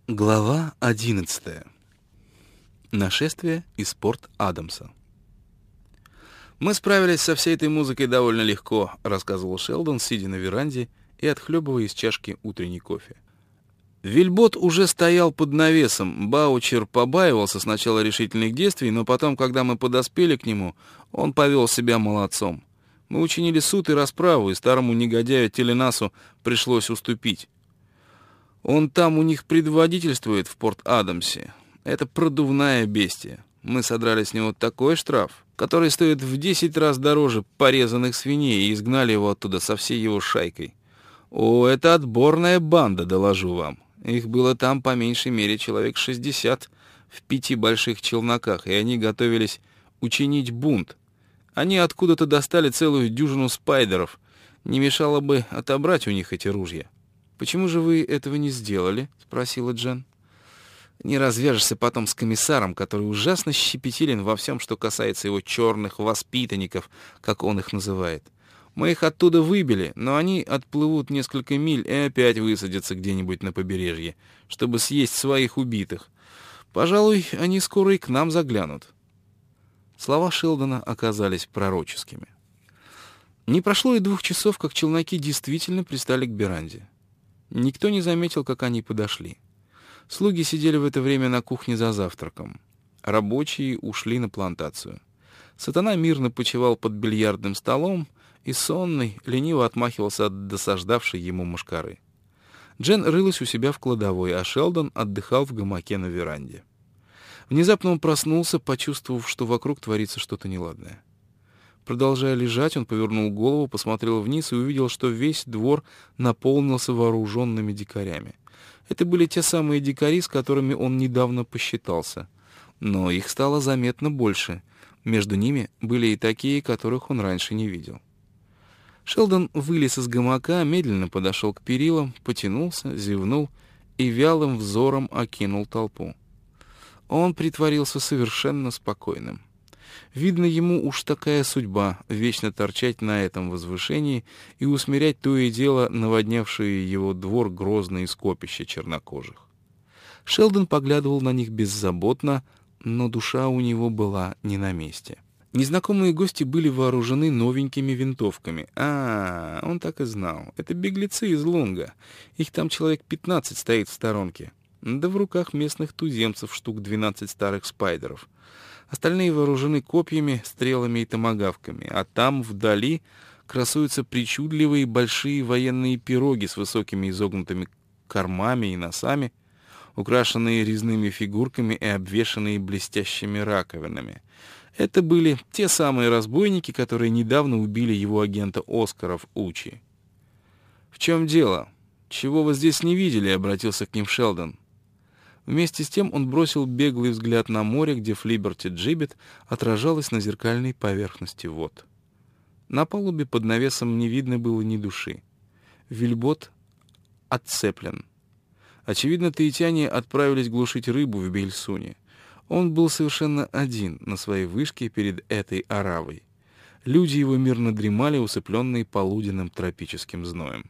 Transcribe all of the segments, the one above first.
Глава 11. Нашествие из Порт-Адамса. «Мы справились со всей этой музыкой довольно легко», — рассказывал Шелдон, сидя на веранде и отхлебывая из чашки утренний кофе. Вильбот уже стоял под навесом. Баучер побаивался сначала решительных действий, но потом, когда мы подоспели к нему, он повел себя молодцом. Мы учинили суд и расправу, и старому негодяю Теленасу пришлось уступить. Он там у них предводительствует в Порт-Адамсе. Это продувная бестия. Мы содрали с него такой штраф, который стоит в 10 раз дороже порезанных свиней, и изгнали его оттуда со всей его шайкой. О, это отборная банда, доложу вам. Их было там по меньшей мере человек 60 в 5 больших челноках, и они готовились учинить бунт. Они откуда-то достали целую дюжину спайдеров. Не мешало бы отобрать у них эти ружья. «Почему же вы этого не сделали?» — спросила Джен. «Не развяжешься потом с комиссаром, который ужасно щепетилен во всем, что касается его черных воспитанников, как он их называет. Мы их оттуда выбили, но они отплывут несколько миль и опять высадятся где-нибудь на побережье, чтобы съесть своих убитых. Пожалуй, они скоро и к нам заглянут». Слова Шелдона оказались пророческими. Не прошло и 2 часов, как челноки действительно пристали к веранде. Никто не заметил, как они подошли. Слуги сидели в это время на кухне за завтраком. Рабочие ушли на плантацию. Сатана мирно почивал под бильярдным столом и сонный, лениво отмахивался от досаждавшей ему мошкары. Джен рылась у себя в кладовой, а Шелдон отдыхал в гамаке на веранде. Внезапно он проснулся, почувствовав, что вокруг творится что-то неладное. Продолжая лежать, он повернул голову, посмотрел вниз и увидел, что весь двор наполнился вооруженными дикарями. Это были те самые дикари, с которыми он недавно посчитался. Но их стало заметно больше. Между ними были и такие, которых он раньше не видел. Шелдон вылез из гамака, медленно подошел к перилам, потянулся, зевнул и вялым взором окинул толпу. Он притворился совершенно спокойным. Видно, ему уж такая судьба — вечно торчать на этом возвышении и усмирять то и дело наводнявшие его двор грозные скопища чернокожих. Шелдон поглядывал на них беззаботно, но душа у него была не на месте. Незнакомые гости были вооружены новенькими винтовками. Он так и знал. Это беглецы из Лунга. Их там человек 15 стоит в сторонке. Да в руках местных туземцев штук 12 старых спайдеров. Остальные вооружены копьями, стрелами и томагавками, а там, вдали, красуются причудливые большие военные пироги с высокими изогнутыми кормами и носами, украшенные резными фигурками и обвешанные блестящими раковинами. Это были те самые разбойники, которые недавно убили его агента Оскара в Учи. «В чем дело? Чего вы здесь не видели?» — обратился к ним Шелдон. Вместе с тем он бросил беглый взгляд на море, где Флиберти Джибет отражалась на зеркальной поверхности вод. На палубе под навесом не видно было ни души. Вильбот отцеплен. Очевидно, таитяне отправились глушить рыбу в Бельсуне. Он был совершенно один на своей вышке перед этой оравой. Люди его мирно дремали, усыпленные полуденным тропическим зноем.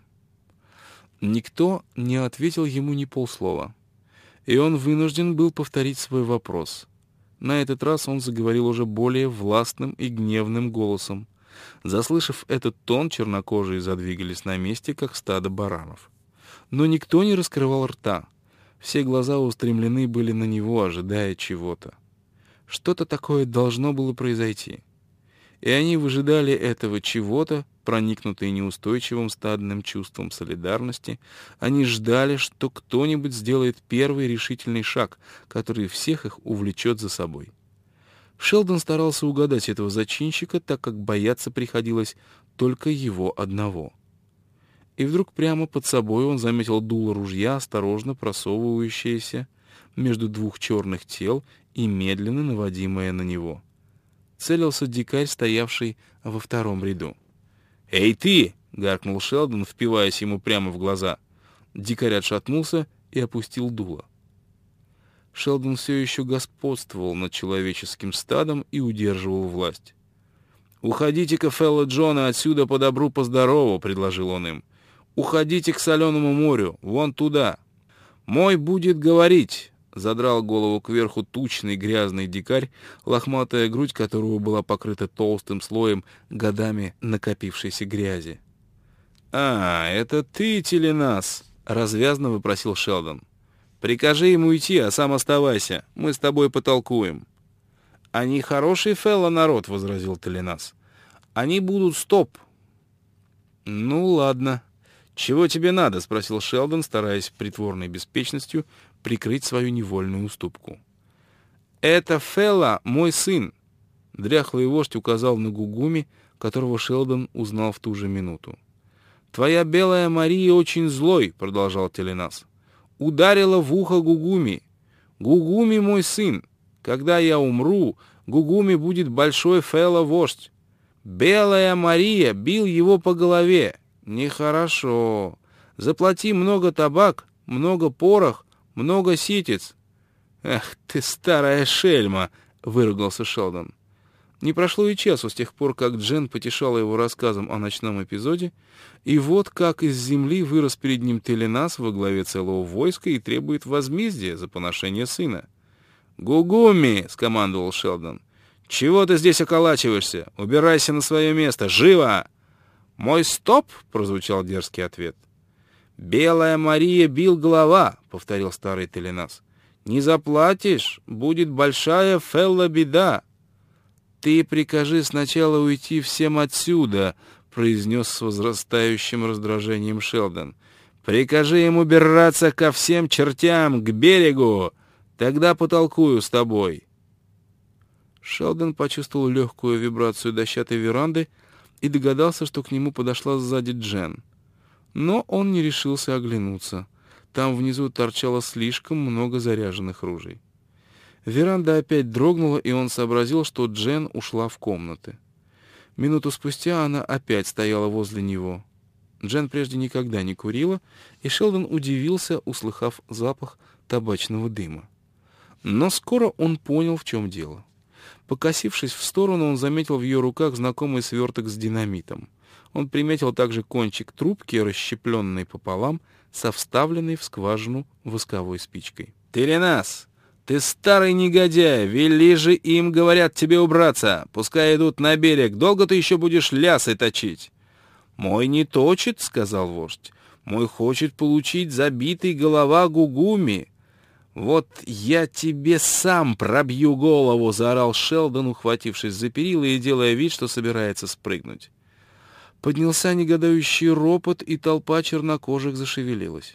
Никто не ответил ему ни полслова. И он вынужден был повторить свой вопрос. На этот раз он заговорил уже более властным и гневным голосом. Заслышав этот тон, чернокожие задвигались на месте, как стадо баранов. Но никто не раскрывал рта. Все глаза устремлены были на него, ожидая чего-то. Что-то такое должно было произойти. И они выжидали этого чего-то, проникнутые неустойчивым стадным чувством солидарности. Они ждали, что кто-нибудь сделает первый решительный шаг, который всех их увлечет за собой. Шелдон старался угадать этого зачинщика, так как бояться приходилось только его одного. И вдруг прямо под собой он заметил дуло ружья, осторожно просовывающееся между 2 черных тел и медленно наводимое на него. Целился дикарь, стоявший во 2-м ряду. «Эй, ты!» — гаркнул Шелдон, впиваясь ему прямо в глаза. Дикарь отшатнулся и опустил дуло. Шелдон все еще господствовал над человеческим стадом и удерживал власть. «Уходите-ка, фелло Джоны, отсюда по добру, по здорову», — предложил он им. «Уходите к соленому морю, вон туда». «Мой будет говорить», — задрал голову кверху тучный грязный дикарь, лохматая грудь которого была покрыта толстым слоем годами накопившейся грязи. «А, это ты, Теленас?» — развязно вопросил Шелдон. «Прикажи ему идти, а сам оставайся. Мы с тобой потолкуем». «Они хороший фелло народ», — возразил Теленас. «Они будут стоп». «Ну, ладно. Чего тебе надо?» — спросил Шелдон, стараясь притворной беспечностью прикрыть свою невольную уступку. «Это фелло мой сын», — дряхлый вождь указал на Гугуми, которого Шелдон узнал в ту же минуту. «Твоя белая Мария очень злой», — продолжал Теленас. «Ударила в ухо Гугуми. Гугуми мой сын. Когда я умру, Гугуми будет большой фелло-вождь. Белая Мария бил его по голове. Нехорошо. Заплати много табак, много порох, много ситец». «Эх ты, старая шельма!» — выругался Шелдон. Не прошло и часу с тех пор, как Джен потешала его рассказом о ночном эпизоде, и вот как из земли вырос перед ним Теленас во главе целого войска и требует возмездия за поношение сына. «Гугуми!» — скомандовал Шелдон. «Чего ты здесь околачиваешься? Убирайся на свое место! Живо!» «Мой стоп!» — прозвучал дерзкий ответ. «Белая Мария бил голова!» — повторил старый Теленас. «Не заплатишь, будет большая фелла-беда!» «Ты прикажи сначала уйти всем отсюда», — произнес с возрастающим раздражением Шелдон. «Прикажи им убираться ко всем чертям, к берегу! Тогда потолкую с тобой». Шелдон почувствовал легкую вибрацию дощатой веранды и догадался, что к нему подошла сзади Джен. Но он не решился оглянуться. Там внизу торчало слишком много заряженных ружей. Веранда опять дрогнула, и он сообразил, что Джен ушла в комнаты. Минуту спустя она опять стояла возле него. Джен прежде никогда не курила, и Шелдон удивился, услыхав запах табачного дыма. Но скоро он понял, в чем дело. Покосившись в сторону, он заметил в ее руках знакомый сверток с динамитом. Он приметил также кончик трубки, расщепленной пополам, со вставленной в скважину восковой спичкой. «Теленас! Ты старый негодяй! Вели же им, говорят, тебе убраться! Пускай идут на берег! Долго ты еще будешь лясы точить?» «Мой не точит, — сказал вождь. Мой хочет получить забитый голова Гугуми». «Вот я тебе сам пробью голову!» — заорал Шелдон, ухватившись за перила и делая вид, что собирается спрыгнуть. Поднялся негодующий ропот, и толпа чернокожих зашевелилась.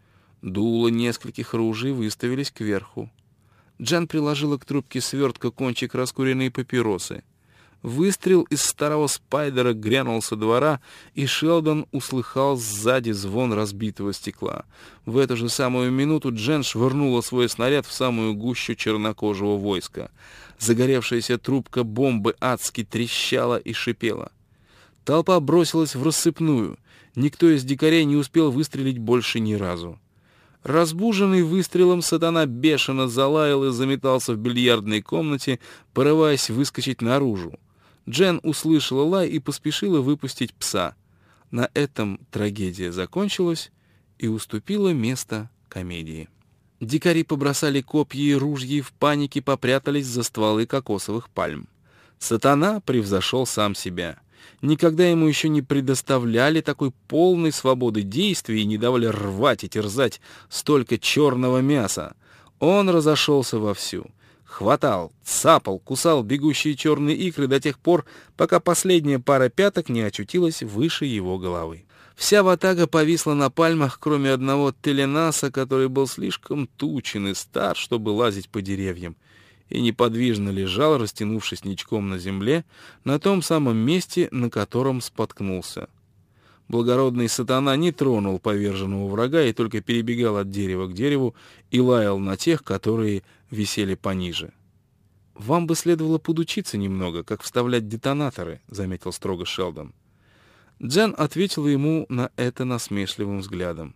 Дула нескольких ружей выставились кверху. Джен приложила к трубке свертка кончик раскуренной папиросы. Выстрел из старого спайдера грянул со двора, и Шелдон услыхал сзади звон разбитого стекла. В эту же самую минуту Джен швырнула свой снаряд в самую гущу чернокожего войска. Загоревшаяся трубка бомбы адски трещала и шипела. Толпа бросилась в рассыпную. Никто из дикарей не успел выстрелить больше ни разу. Разбуженный выстрелом, сатана бешено залаял и заметался в бильярдной комнате, порываясь выскочить наружу. Джен услышала лай и поспешила выпустить пса. На этом трагедия закончилась и уступила место комедии. Дикари побросали копья и ружья и в панике попрятались за стволы кокосовых пальм. Сатана превзошел сам себя. Никогда ему еще не предоставляли такой полной свободы действий и не давали рвать и терзать столько черного мяса. Он разошелся вовсю. Хватал, цапал, кусал бегущие черные икры до тех пор, пока последняя пара пяток не очутилась выше его головы. Вся ватага повисла на пальмах, кроме одного Теленаса, который был слишком тучен и стар, чтобы лазить по деревьям, и неподвижно лежал, растянувшись ничком на земле, на том самом месте, на котором споткнулся. Благородный сатана не тронул поверженного врага и только перебегал от дерева к дереву и лаял на тех, которые висели пониже. «Вам бы следовало подучиться немного, как вставлять детонаторы», — заметил строго Шелдон. Джен ответила ему на это насмешливым взглядом.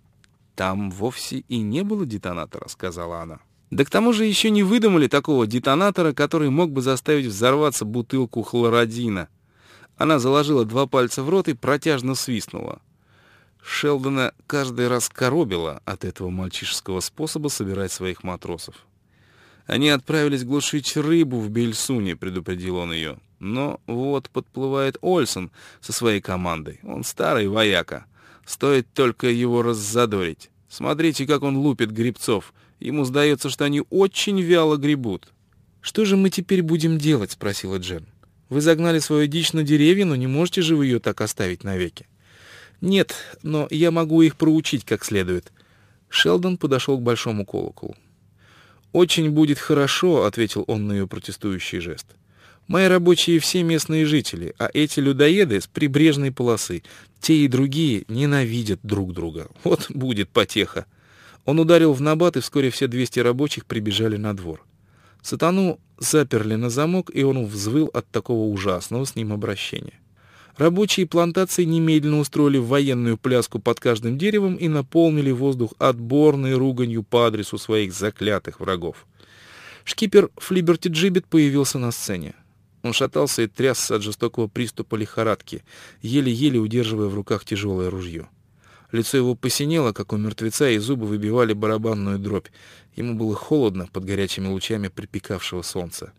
«Там вовсе и не было детонатора», — сказала она. «Да к тому же еще не выдумали такого детонатора, который мог бы заставить взорваться бутылку хлородина». Она заложила 2 пальца в рот и протяжно свистнула. Шелдона каждый раз коробило от этого мальчишеского способа собирать своих матросов. «Они отправились глушить рыбу в Бельсуне», — предупредил он ее. «Но вот подплывает Ольсон со своей командой. Он старый вояка. Стоит только его раззадорить. Смотрите, как он лупит гребцов. Ему сдается, что они очень вяло гребут». «Что же мы теперь будем делать?» — спросила Джен. «Вы загнали свою дичь на деревья, но не можете же вы ее так оставить навеки». «Нет, но я могу их проучить как следует». Шелдон подошел к большому колоколу. «Очень будет хорошо», — ответил он на ее протестующий жест. «Мои рабочие все местные жители, а эти людоеды с прибрежной полосы, те и другие ненавидят друг друга. Вот будет потеха». Он ударил в набат, и вскоре все 200 рабочих прибежали на двор. Сатану заперли на замок, и он взвыл от такого ужасного с ним обращения. Рабочие плантации немедленно устроили военную пляску под каждым деревом и наполнили воздух отборной руганью по адресу своих заклятых врагов. Шкипер Флиберти Джибет появился на сцене. Он шатался и трясся от жестокого приступа лихорадки, еле-еле удерживая в руках тяжелое ружье. Лицо его посинело, как у мертвеца, и зубы выбивали барабанную дробь. Ему было холодно под горячими лучами припекавшего солнца.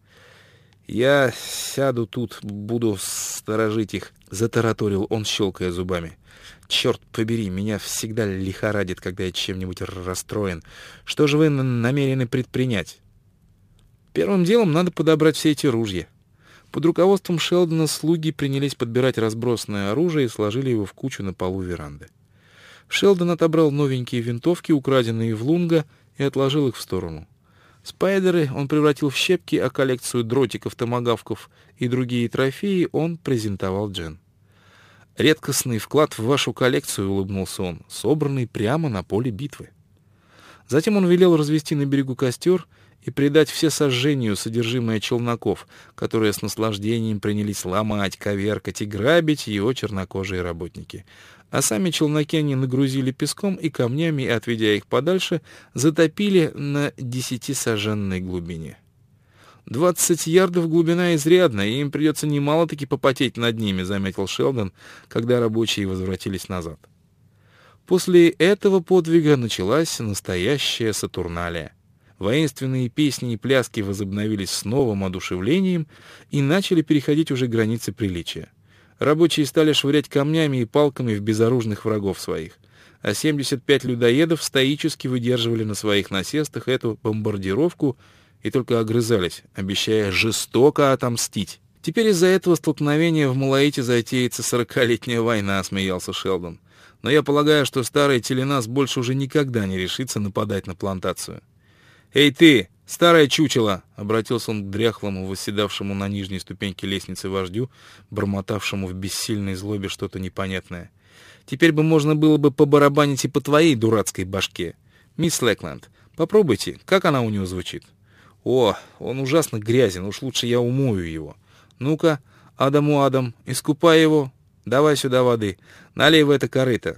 «Я сяду тут, буду сторожить их», — затараторил он, щелкая зубами. «Черт побери, меня всегда лихорадит, когда я чем-нибудь расстроен. Что же вы намерены предпринять?» «Первым делом надо подобрать все эти ружья». Под руководством Шелдона слуги принялись подбирать разбросанное оружие и сложили его в кучу на полу веранды. Шелдон отобрал новенькие винтовки, украденные в Лунга, и отложил их в сторону. Спайдеры он превратил в щепки, а коллекцию дротиков, томагавков и другие трофеи он презентовал Джен. «Редкостный вклад в вашу коллекцию», — улыбнулся он, — «собранный прямо на поле битвы». Затем он велел развести на берегу костер и предать все сожжению содержимое челноков, которые с наслаждением принялись ломать, коверкать и грабить его чернокожие работники. А сами челноки они нагрузили песком и камнями, и, отведя их подальше, затопили на 10-саженной глубине. 20 ярдов глубина изрядна, и им придется немало-таки попотеть над ними, заметил Шелдон, когда рабочие возвратились назад. После этого подвига началась настоящая Сатурналия. Воинственные песни и пляски возобновились с новым одушевлением и начали переходить уже границы приличия. Рабочие стали швырять камнями и палками в безоружных врагов своих, а 75 людоедов стоически выдерживали на своих насестах эту бомбардировку и только огрызались, обещая жестоко отомстить. «Теперь из-за этого столкновения в Малаите затеется 40-летняя война», — смеялся Шелдон. «Но я полагаю, что старый Теленас больше уже никогда не решится нападать на плантацию». «Эй ты, старое чучело!» — обратился он к дряхлому, восседавшему на нижней ступеньке лестницы вождю, бормотавшему в бессильной злобе что-то непонятное. «Теперь бы можно было бы побарабанить и по твоей дурацкой башке. Мисс Лэкленд, попробуйте, как она у него звучит?» «О, он ужасно грязен, уж лучше я умою его. Ну-ка, Адам, искупай его, давай сюда воды, налей в это корыто.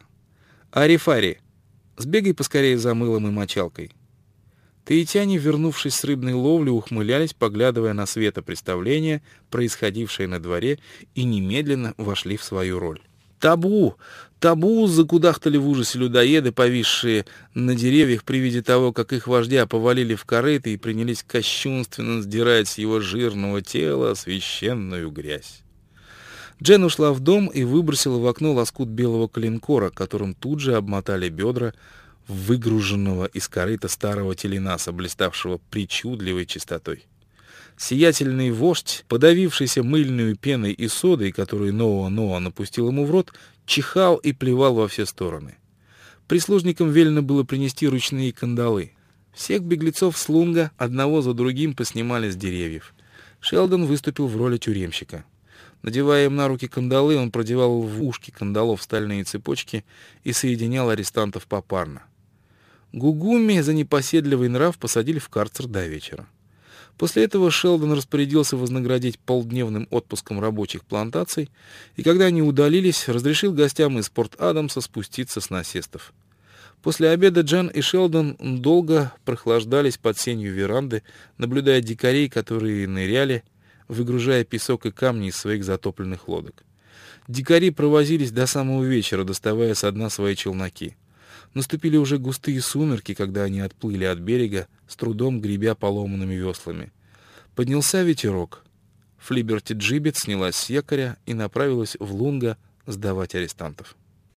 Арифари, сбегай поскорее за мылом и мочалкой». Таитяне, вернувшись с рыбной ловли, ухмылялись, поглядывая на светопреставление, происходившее на дворе, и немедленно вошли в свою роль. «Табу! Табу!» — закудахтали в ужасе людоеды, повисшие на деревьях при виде того, как их вождя повалили в корыто и принялись кощунственно сдирать с его жирного тела священную грязь. Джен ушла в дом и выбросила в окно лоскут белого коленкора, которым тут же обмотали бедра выгруженного из корыта старого теленаса, блиставшего причудливой чистотой. Сиятельный вождь, подавившийся мыльной пеной и содой, которую Ноа напустил ему в рот, чихал и плевал во все стороны. Прислужникам велено было принести ручные кандалы. Всех беглецов с Лунга одного за другим поснимали с деревьев. Шелдон выступил в роли тюремщика. Надевая им на руки кандалы, он продевал в ушки кандалов стальные цепочки и соединял арестантов попарно. Гугуми за непоседливый нрав посадили в карцер до вечера. После этого Шелдон распорядился вознаградить полдневным отпуском рабочих плантаций, и когда они удалились, разрешил гостям из Порт-Адамса спуститься с насестов. После обеда Джен и Шелдон долго прохлаждались под сенью веранды, наблюдая дикарей, которые ныряли, выгружая песок и камни из своих затопленных лодок. Дикари провозились до самого вечера, доставая со дна свои челноки. Наступили уже густые сумерки, когда они отплыли от берега, с трудом гребя поломанными веслами. Поднялся ветерок. Флиберти Джибет снялась с якоря и направилась в Лунга сдавать арестантов.